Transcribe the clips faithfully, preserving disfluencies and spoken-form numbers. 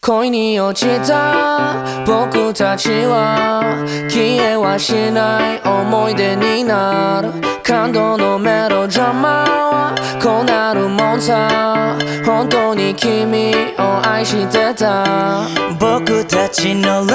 恋に落ちた僕たちは消えはしない思い出になる感動のメロドラマはこうなるもんさ本当に君を愛してた僕たちの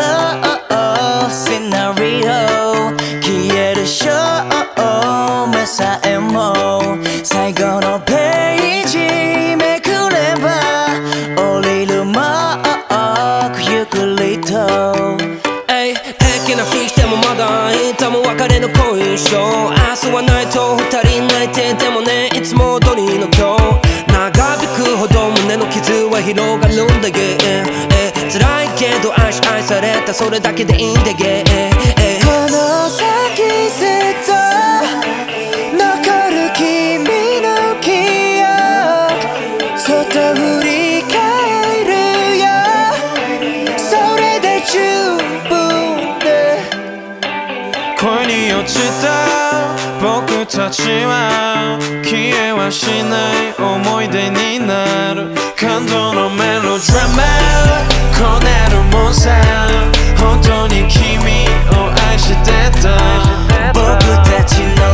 Love シナリオ消える証明さえも最後のページめくれば降りるもゆっくりと平気なふりしてもまだいたも別れの後遺症明日はないと二人泣いててもねいつも通りの今日長引くほど胸の傷は広がるんだゲー辛いけど愛し愛されたそれだけでいいんだゲーこの先ずっと残る君の記憶そっと振り返るよそれで十分で恋に落ちた僕たちは消えはしない思い出になる感動のメロドラマこねるもんさ本当に君を愛してた僕たちの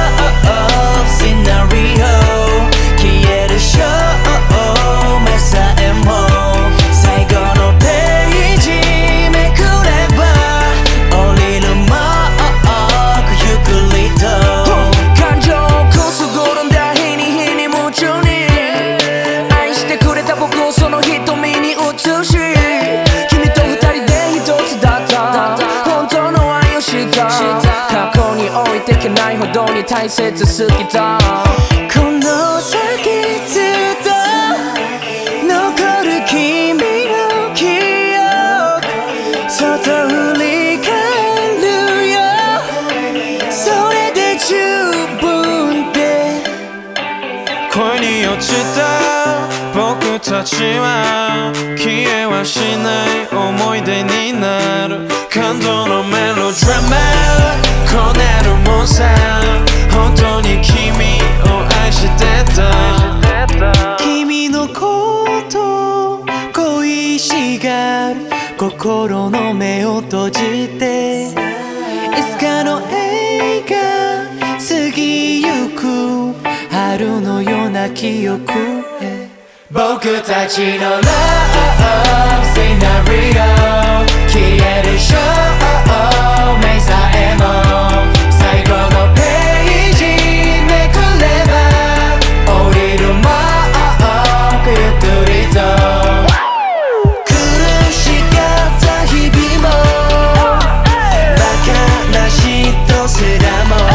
Love シナリオ消える証明さえも最後のページめくれば降りるもゆっくりと感情をくすぐるんだ日に日に夢中に愛してくれた僕をその瞳に映し君と二人で一つだった本当の愛を知った過去に置いてけないほどに大切すぎたこの先ずっと残る君の記憶そっと振り返るよそれで十分で恋に落ちた僕たちは消えはしない思い出になる感動のメロドラマこねるもんさ本当に君を愛してた君のこと恋しがる心の目を閉じていつかの映画過ぎゆく春のような記憶へ僕たちの Love シナリオ消える証明さえも最後のページめくれば降りるもゆっくりと苦しかった日々も馬鹿な人すらも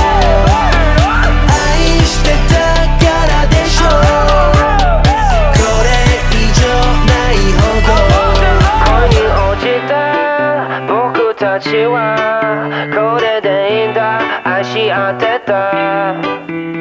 愛してたからでしょこれ以上ないほど恋に落ちた僕たちはこれでいいんだ愛し合ってた